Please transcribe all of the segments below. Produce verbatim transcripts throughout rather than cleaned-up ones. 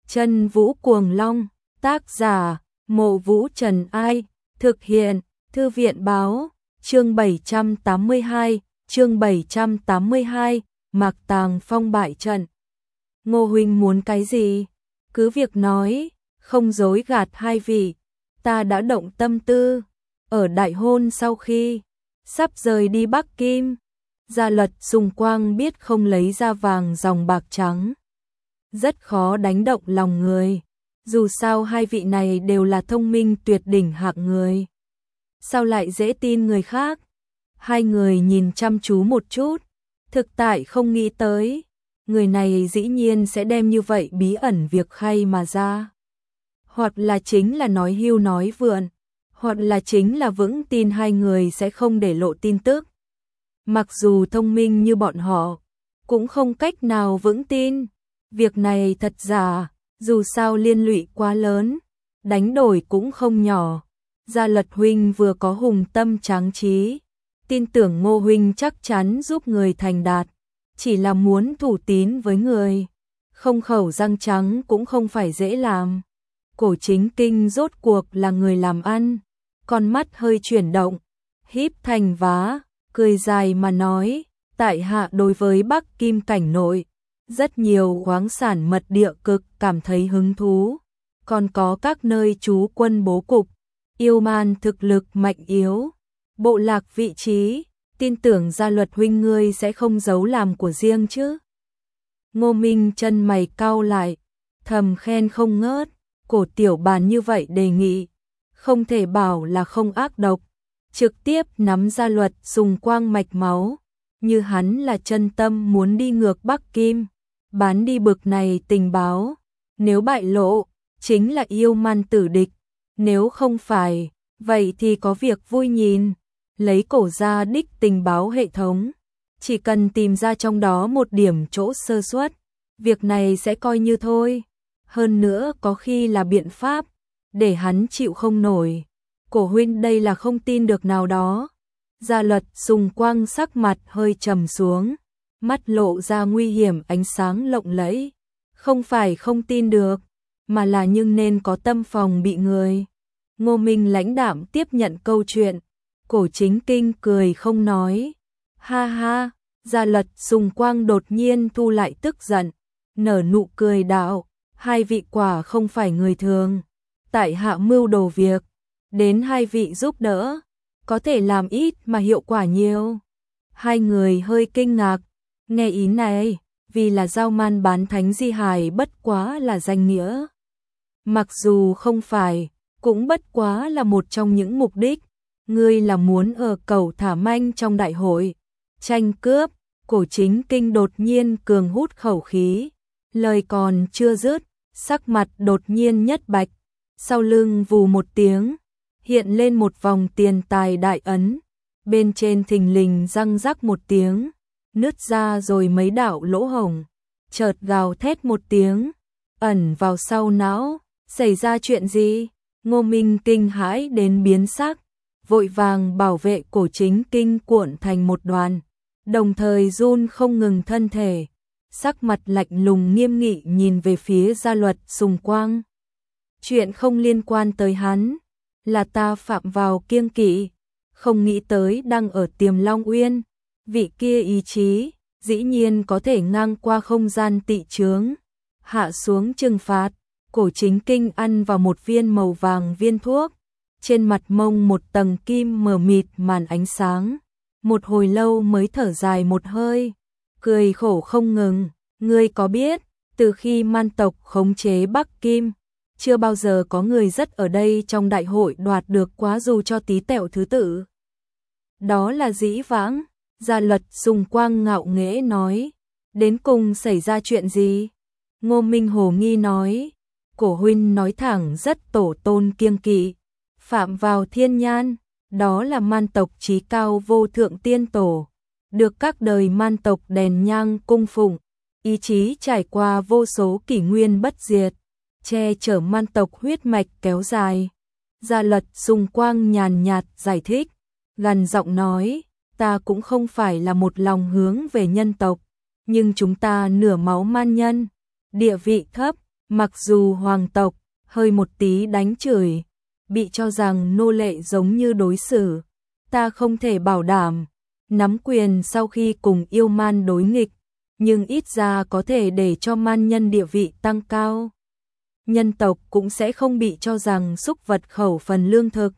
Chân Vũ Cuồng Long, tác giả, Mộ Vũ Trần Ai, thực hiện, Thư viện Báo, chương bảy trăm tám mươi hai, chương bảy trăm tám mươi hai, Mạc Tàng Phong bại trận. Ngô huynh muốn cái gì? Cứ việc nói, không dối gạt hai vị, ta đã động tâm tư, ở đại hôn sau khi sắp rời đi Bắc Kim, Gia Luật Sùng Quang biết không lấy ra vàng dòng bạc trắng, rất khó đánh động lòng người, dù sao hai vị này đều là thông minh tuyệt đỉnh hạng người. Sao lại dễ tin người khác? Hai người nhìn chăm chú một chút, thực tại không nghĩ tới, người này dĩ nhiên sẽ đem như vậy bí ẩn việc khay mà ra. Hoặc là chính là nói hưu nói vượn, hoặc là chính là vững tin hai người sẽ không để lộ tin tức. Mặc dù thông minh như bọn họ, cũng không cách nào vững tin. Việc này thật giả, dù sao liên lụy quá lớn, đánh đổi cũng không nhỏ. Gia Luật huynh vừa có hùng tâm tráng trí, tin tưởng Ngô huynh chắc chắn giúp người thành đạt, chỉ là muốn thủ tín với người, không khẩu răng trắng cũng không phải dễ làm. Cổ Chính Kinh rốt cuộc là người làm ăn, con mắt hơi chuyển động, híp thành vá, cười dài mà nói, tại hạ đối với Bắc Kim cảnh nội, rất nhiều khoáng sản mật địa cực cảm thấy hứng thú, còn có các nơi trú quân bố cục, yêu man thực lực mạnh yếu, bộ lạc vị trí, tin tưởng Gia Luật huynh ngươi sẽ không giấu làm của riêng chứ. Ngô Minh chân mày cau lại, thầm khen không ngớt, cổ tiểu bàn như vậy đề nghị, không thể bảo là không ác độc, trực tiếp nắm Gia Luật Sùng Quang mạch máu, như hắn là chân tâm muốn đi ngược Bắc Kim, bán đi bực này tình báo, nếu bại lộ, chính là yêu man tử địch, nếu không phải, vậy thì có việc vui nhìn, lấy cổ ra đích tình báo hệ thống, chỉ cần tìm ra trong đó một điểm chỗ sơ suất, việc này sẽ coi như thôi, hơn nữa có khi là biện pháp, để hắn chịu không nổi. Cổ huynh đây là không tin được nào đó. Gia Luật Sùng Quang sắc mặt hơi trầm xuống, mắt lộ ra nguy hiểm ánh sáng lộng lẫy, không phải không tin được, mà là nhưng nên có tâm phòng bị người. Ngô Minh lãnh đạm tiếp nhận câu chuyện, Cổ Chính Kinh cười không nói. Ha ha, Gia Luật Sùng Quang đột nhiên thu lại tức giận, nở nụ cười đạo, hai vị quả không phải người thường, tại hạ mưu đồ việc, đến hai vị giúp đỡ, có thể làm ít mà hiệu quả nhiều. Hai người hơi kinh ngạc, nghe ý này, vì là giao man bán thánh di hài bất quá là danh nghĩa. Mặc dù không phải, cũng bất quá là một trong những mục đích, ngươi là muốn ở cầu thả manh trong đại hội, tranh cướp. Cổ Chính Kinh đột nhiên cường hút khẩu khí, lời còn chưa dứt, sắc mặt đột nhiên nhất bạch, sau lưng vù một tiếng, hiện lên một vòng tiền tài đại ấn, bên trên thình lình răng rắc một tiếng, nứt ra rồi mấy đạo lỗ hổng, chợt gào thét một tiếng, ẩn vào sau não, xảy ra chuyện gì? Ngô Minh kinh hãi đến biến sắc, vội vàng bảo vệ Cổ Chính Kinh cuộn thành một đoàn, đồng thời run không ngừng thân thể, sắc mặt lạnh lùng nghiêm nghị nhìn về phía Gia Luật Sùng Quang. Chuyện không liên quan tới hắn, là ta phạm vào kiêng kỵ, không nghĩ tới đang ở Tiềm Long Uyên, vị kia ý chí, dĩ nhiên có thể ngang qua không gian tị chướng, hạ xuống trừng phạt. Cổ Chính Kinh ăn vào một viên màu vàng viên thuốc, trên mặt mông một tầng kim mờ mịt màn ánh sáng, một hồi lâu mới thở dài một hơi, cười khổ không ngừng, ngươi có biết, từ khi man tộc khống chế Bắc Kim, chưa bao giờ có người rất ở đây trong đại hội đoạt được quá dù cho tí tẹo thứ tự. Đó là dĩ vãng, Gia Luật Sùng Quang ngạo nghễ nói, đến cùng xảy ra chuyện gì? Ngô Minh hồ nghi nói, Cổ huynh nói thẳng rất tổ tôn kiêng kỵ, phạm vào thiên nhan, đó là man tộc chí cao vô thượng tiên tổ, được các đời man tộc đèn nhang cung phụng, ý chí trải qua vô số kỷ nguyên bất diệt, che chở man tộc huyết mạch kéo dài. Gia Luật Sùng Quang nhàn nhạt giải thích, gần giọng nói, ta cũng không phải là một lòng hướng về nhân tộc, nhưng chúng ta nửa máu man nhân, địa vị thấp, Mặc dù hoàng tộc hơi một tí đánh chửi, bị cho rằng nô lệ giống như đối xử, ta không thể bảo đảm nắm quyền sau khi cùng yêu man đối nghịch, nhưng ít ra có thể để cho man nhân địa vị tăng cao. Nhân tộc cũng sẽ không bị cho rằng súc vật khẩu phần lương thực.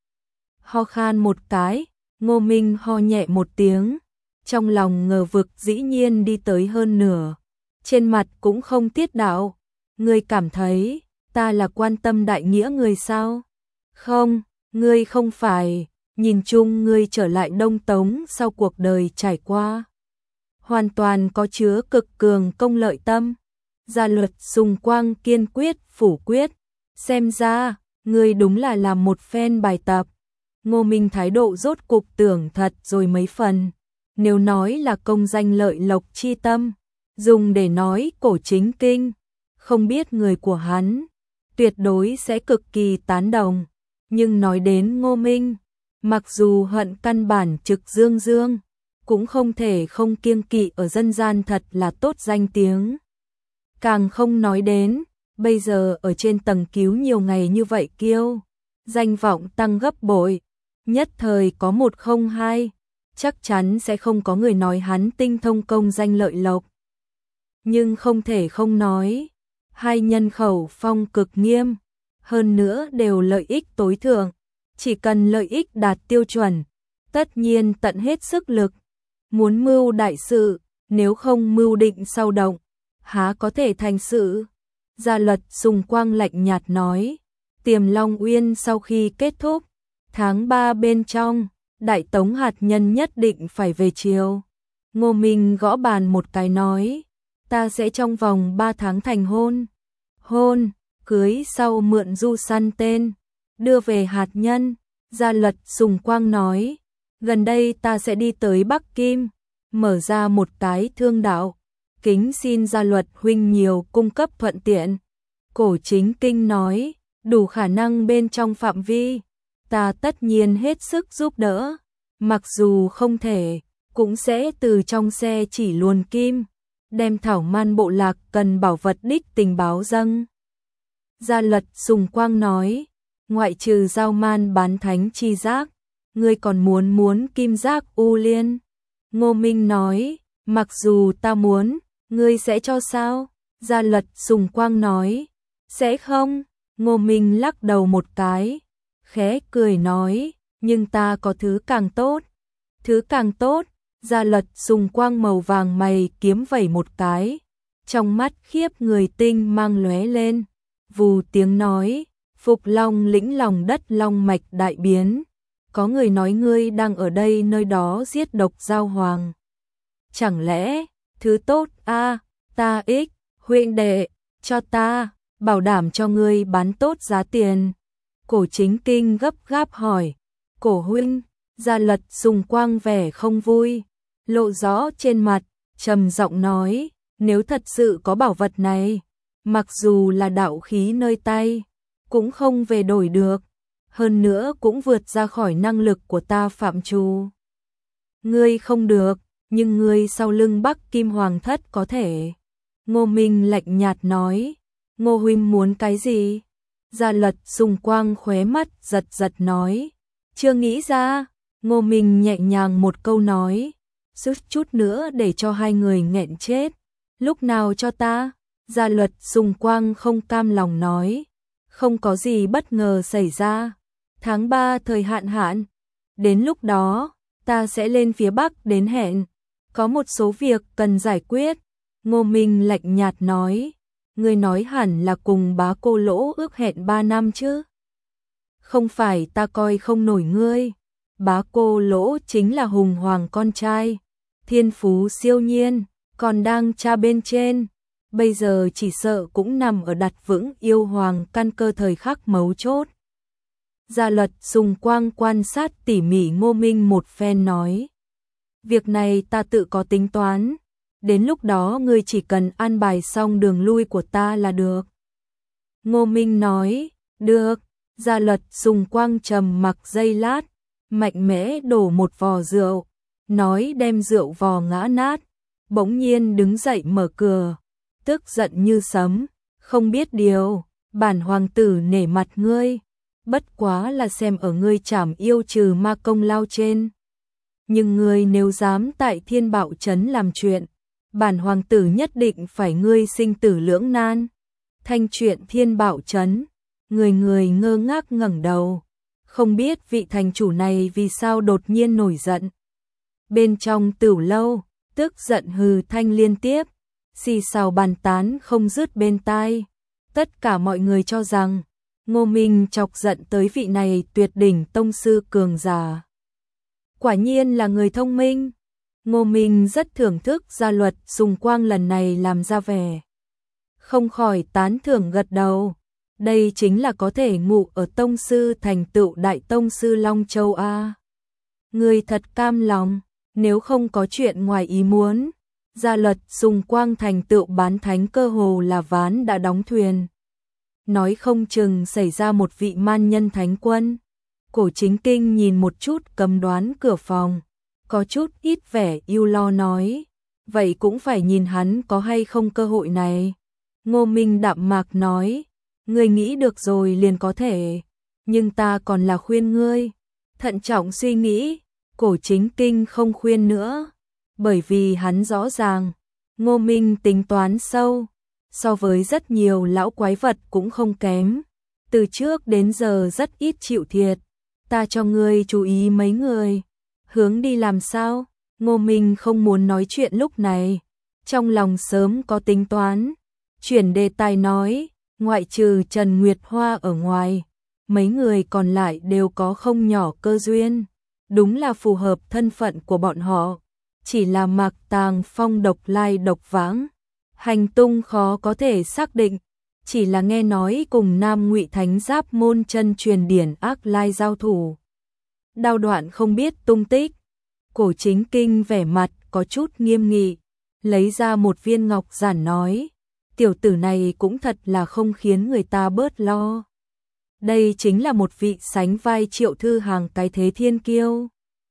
Ho khan một cái, Ngô Minh ho nhẹ một tiếng, trong lòng ngờ vực dĩ nhiên đi tới hơn nửa, trên mặt cũng không tiết đạo. Ngươi cảm thấy ta là quan tâm đại nghĩa người sao? Không, ngươi không phải, nhìn chung ngươi trở lại Đông Tống sau cuộc đời trải qua, hoàn toàn có chứa cực cường công lợi tâm. Gia Luật Sùng Quang kiên quyết phủ quyết, xem ra ngươi đúng là làm một phen bài tập. Ngô Minh thái độ rốt cục tưởng thật rồi mấy phần, nếu nói là công danh lợi lộc chi tâm, dùng để nói cổ chính kinh, không biết người của hắn tuyệt đối sẽ cực kỳ tán đồng, nhưng nói đến Ngô Minh, mặc dù hận căn bản trực dương dương, cũng không thể không kiêng kỵ ở dân gian thật là tốt danh tiếng. Càng không nói đến, bây giờ ở trên tầng cứu nhiều ngày như vậy kiêu, danh vọng tăng gấp bội, nhất thời có một không hai, chắc chắn sẽ không có người nói hắn tinh thông công danh lợi lộc. Nhưng không thể không nói, hai nhân khẩu phong cực nghiêm, hơn nữa đều lợi ích tối thượng, chỉ cần lợi ích đạt tiêu chuẩn, tất nhiên tận hết sức lực. Muốn mưu đại sự, nếu không mưu định sau động, há có thể thành sự. Gia Luật Sùng Quang lạnh nhạt nói, Tiềm Long Uyên sau khi kết thúc, tháng ba bên trong, Đại Tống hạt nhân nhất định phải về triều. Ngô Minh gõ bàn một cái nói, ta sẽ trong vòng ba tháng thành hôn. Hôn, cưới sau mượn du săn tên, đưa về hạt nhân. Gia Luật Sùng Quang nói, gần đây ta sẽ đi tới Bắc Kim, mở ra một cái thương đạo, kính xin Gia Luật huynh nhiều cung cấp thuận tiện. Cổ Chính Kinh nói, đủ khả năng bên trong phạm vi, ta tất nhiên hết sức giúp đỡ, mặc dù không thể, cũng sẽ từ trong xe chỉ luồn kim, đem thảo man bộ lạc cần bảo vật đích tình báo dâng. Gia Luật Sùng Quang nói, ngoại trừ giao man bán thánh chi giác, ngươi còn muốn muốn kim giác u liên. Ngô Minh nói, mặc dù ta muốn, ngươi sẽ cho sao? Gia Luật Sùng Quang nói, sẽ không. Ngô Minh lắc đầu một cái, khẽ cười nói, nhưng ta có thứ càng tốt. Thứ càng tốt. Gia Luật Sùng Quang màu vàng mày kiếm vẩy một cái, trong mắt khiếp người tinh mang lóe lên, vù tiếng nói, Phục Long lĩnh lòng đất long mạch đại biến, có người nói ngươi đang ở đây nơi đó giết độc giao hoàng. Chẳng lẽ, thứ tốt a à, ta ích, huynh đệ, cho ta, bảo đảm cho ngươi bán tốt giá tiền. Cổ Chính Kinh gấp gáp hỏi, cổ huynh. Gia Luật Sùng Quang vẻ không vui, lộ rõ trên mặt, trầm giọng nói, nếu thật sự có bảo vật này, mặc dù là đạo khí nơi tay, cũng không về đổi được, hơn nữa cũng vượt ra khỏi năng lực của ta phạm trù. Ngươi không được, nhưng ngươi sau lưng Bắc Kim Hoàng thất có thể. Ngô Minh lạnh nhạt nói, Ngô huynh muốn cái gì? Gia Luật Sùng Quang khóe mắt giật giật nói, chưa nghĩ ra. Ngô Minh nhẹ nhàng một câu nói, suýt chút nữa để cho hai người nghẹn chết. Lúc nào cho ta? Gia Luật Sùng Quang không cam lòng nói, không có gì bất ngờ xảy ra. Tháng ba thời hạn hạn, đến lúc đó, ta sẽ lên phía Bắc đến hẹn, có một số việc cần giải quyết. Ngô Minh lạnh nhạt nói, ngươi nói hẳn là cùng bá cô Lỗ ước hẹn ba năm chứ? Không phải ta coi không nổi ngươi. Bá cô Lỗ chính là hùng hoàng con trai, thiên phú siêu nhiên, còn đang tra bên trên, bây giờ chỉ sợ cũng nằm ở đặt vững yêu hoàng căn cơ thời khắc mấu chốt. Gia Luật Sùng Quang quan sát tỉ mỉ Ngô Minh một phen nói, việc này ta tự có tính toán, đến lúc đó ngươi chỉ cần an bài xong đường lui của ta là được. Ngô Minh nói, được. Gia Luật Sùng Quang trầm mặc giây lát, mạnh mẽ đổ một vò rượu, nói đem rượu vò ngã nát, bỗng nhiên đứng dậy mở cửa, tức giận như sấm, Không biết điều, bản hoàng tử nể mặt ngươi, bất quá là xem ở ngươi trảm yêu trừ ma công lao trên. Nhưng ngươi nếu dám tại Thiên Bảo Trấn làm chuyện, bản hoàng tử nhất định phải ngươi sinh tử lưỡng nan. Thanh chuyện Thiên Bảo Trấn, người người ngơ ngác ngẩng đầu, không biết vị thành chủ này vì sao đột nhiên nổi giận. Bên trong tửu lâu, tức giận hừ thanh liên tiếp, xì xào bàn tán không dứt bên tai. Tất cả mọi người cho rằng Ngô Minh chọc giận tới vị này tuyệt đỉnh tông sư cường giả. Quả nhiên là người thông minh. Ngô Minh rất thưởng thức gia luật Sùng Quang lần này làm ra vẻ. Không khỏi tán thưởng gật đầu. Đây chính là có thể ngụ ở tông sư thành tựu đại tông sư Long Châu A. Người thật cam lòng, nếu không có chuyện ngoài ý muốn. Gia luật Sùng Quang thành tựu bán thánh cơ hồ là ván đã đóng thuyền. Nói không chừng xảy ra một vị man nhân thánh quân. Cổ Chính Kinh nhìn một chút cầm đoán cửa phòng, có chút ít vẻ ưu lo nói, vậy cũng phải nhìn hắn có hay không cơ hội này. Ngô Minh đạm mạc nói, ngươi nghĩ được rồi liền có thể, nhưng ta còn là khuyên ngươi. Thận trọng suy nghĩ, Cổ Chính Kinh không khuyên nữa, bởi vì hắn rõ ràng, Ngô Minh tính toán sâu, so với rất nhiều lão quái vật cũng không kém, từ trước đến giờ rất ít chịu thiệt. Ta cho ngươi chú ý mấy người, hướng đi làm sao? Ngô Minh không muốn nói chuyện lúc này, trong lòng sớm có tính toán, chuyển đề tài nói, ngoại trừ Trần Nguyệt Hoa ở ngoài, mấy người còn lại đều có không nhỏ cơ duyên, đúng là phù hợp thân phận của bọn họ, chỉ là Mạc Tàng Phong độc lai độc vãng, hành tung khó có thể xác định. Chỉ là nghe nói cùng Nam Ngụy Thánh Giáp môn chân truyền điển ác lai giao thủ. Đao Đoạn không biết tung tích. Cổ Chính Kinh vẻ mặt có chút nghiêm nghị, lấy ra một viên ngọc giản nói, tiểu tử này cũng thật là không khiến người ta bớt lo. Đây chính là một vị sánh vai Triệu Thư Hàng cái thế thiên kiêu.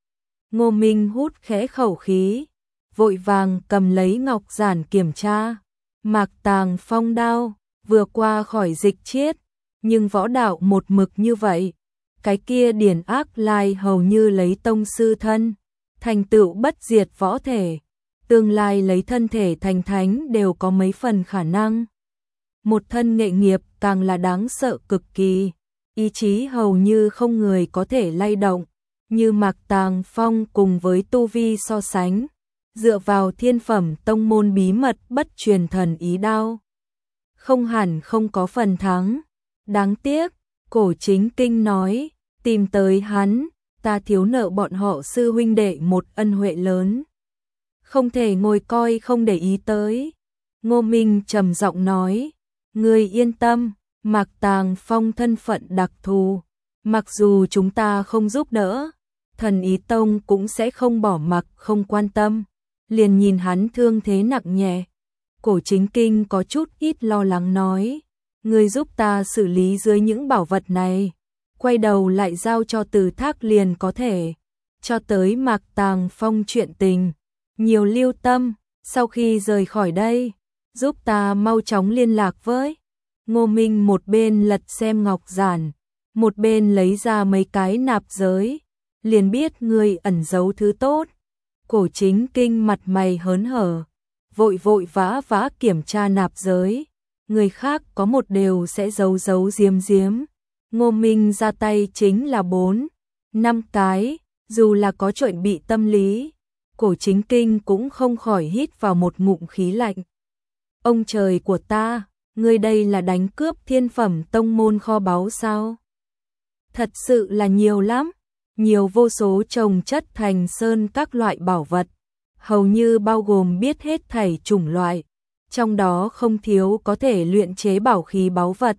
Ngô Minh hút khẽ khẩu khí, vội vàng cầm lấy ngọc giản kiểm tra. Mạc Tàng Phong đao vừa qua khỏi dịch chiết, nhưng võ đạo một mực như vậy, cái kia điển ác lai hầu như lấy tông sư thân, thành tựu bất diệt võ thể, tương lai lấy thân thể thành thánh đều có mấy phần khả năng. Một thân nghệ nghiệp càng là đáng sợ cực kỳ, ý chí hầu như không người có thể lay động, như Mạc Tàng Phong cùng với tu vi so sánh, dựa vào thiên phẩm tông môn bí mật bất truyền thần ý đao. Không hẳn không có phần thắng. Đáng tiếc, Cổ Chính Kinh nói, tìm tới hắn, ta thiếu nợ bọn họ sư huynh đệ một ân huệ lớn. Không thể ngồi coi không để ý tới. Ngô Minh trầm giọng nói, ngươi yên tâm, Mạc Tàng Phong thân phận đặc thù, mặc dù chúng ta không giúp đỡ, Thần Ý Tông cũng sẽ không bỏ mặc không quan tâm, liền nhìn hắn thương thế nặng nhẹ. Cổ Chính Kinh có chút ít lo lắng nói, ngươi giúp ta xử lý dưới những bảo vật này, quay đầu lại giao cho Từ Thác liền có thể, cho tới Mạc Tàng Phong chuyện tình, nhiều lưu tâm, sau khi rời khỏi đây, giúp ta mau chóng liên lạc với. Ngô Minh một bên lật xem ngọc giản, một bên lấy ra mấy cái nạp giới, liền biết ngươi ẩn giấu thứ tốt. Cổ Chính Kinh mặt mày hớn hở, vội vội vã vã kiểm tra nạp giới, người khác có một đều sẽ giấu giấu giếm giếm, Ngô Minh ra tay chính là bốn, năm cái, dù là có chuẩn bị tâm lý, Cổ Chính Kinh cũng không khỏi hít vào một ngụm khí lạnh. Ông trời của ta, ngươi đây là đánh cướp thiên phẩm tông môn kho báu sao? Thật sự là nhiều lắm, nhiều vô số chồng chất thành sơn các loại bảo vật, hầu như bao gồm biết hết thảy chủng loại, trong đó không thiếu có thể luyện chế bảo khí báu vật.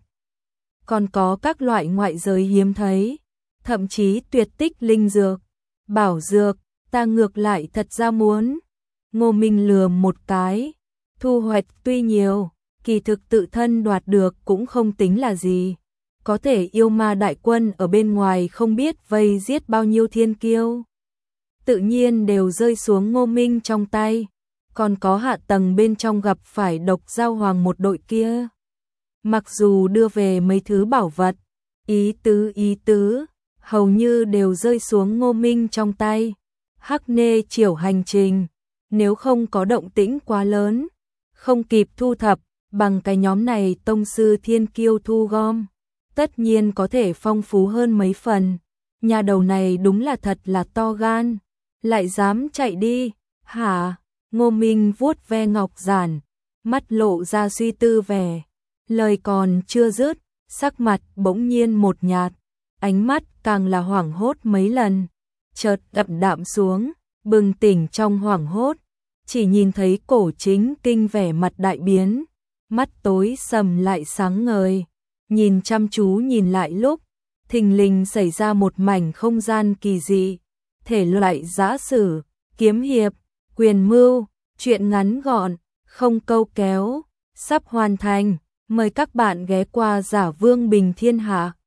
Còn có các loại ngoại giới hiếm thấy, thậm chí tuyệt tích linh dược, bảo dược, ta ngược lại thật ra muốn. Ngô Minh lườm một cái, thu hoạch tuy nhiều, kỳ thực tự thân đoạt được cũng không tính là gì. Có thể yêu ma đại quân ở bên ngoài không biết vây giết bao nhiêu thiên kiêu, tự nhiên đều rơi xuống Ngô Minh trong tay, còn có hạ tầng bên trong gặp phải Độc Giao Hoàng một đội kia. Mặc dù đưa về mấy thứ bảo vật, ý tứ ý tứ, hầu như đều rơi xuống Ngô Minh trong tay. Hắc Nê Triều hành trình, nếu không có động tĩnh quá lớn, không kịp thu thập, bằng cái nhóm này tông sư thiên kiêu thu gom, tất nhiên có thể phong phú hơn mấy phần. Nhà đầu này đúng là thật là to gan, lại dám chạy đi, hả? Ngô Minh vuốt ve ngọc giản, mắt lộ ra suy tư vẻ, lời còn chưa dứt, sắc mặt bỗng nhiên một nhạt, ánh mắt càng là hoảng hốt mấy lần, chợt đậm đạm xuống, bừng tỉnh trong hoảng hốt, chỉ nhìn thấy Cổ Chính Kinh vẻ mặt đại biến, mắt tối sầm lại sáng ngời, nhìn chăm chú nhìn lại lúc, thình lình xảy ra một mảnh không gian kỳ dị, thể loại giã sử, kiếm hiệp, quyền mưu, truyện ngắn gọn, không câu kéo, sắp hoàn thành, mời các bạn ghé qua Giả Vương Bình Thiên Hạ.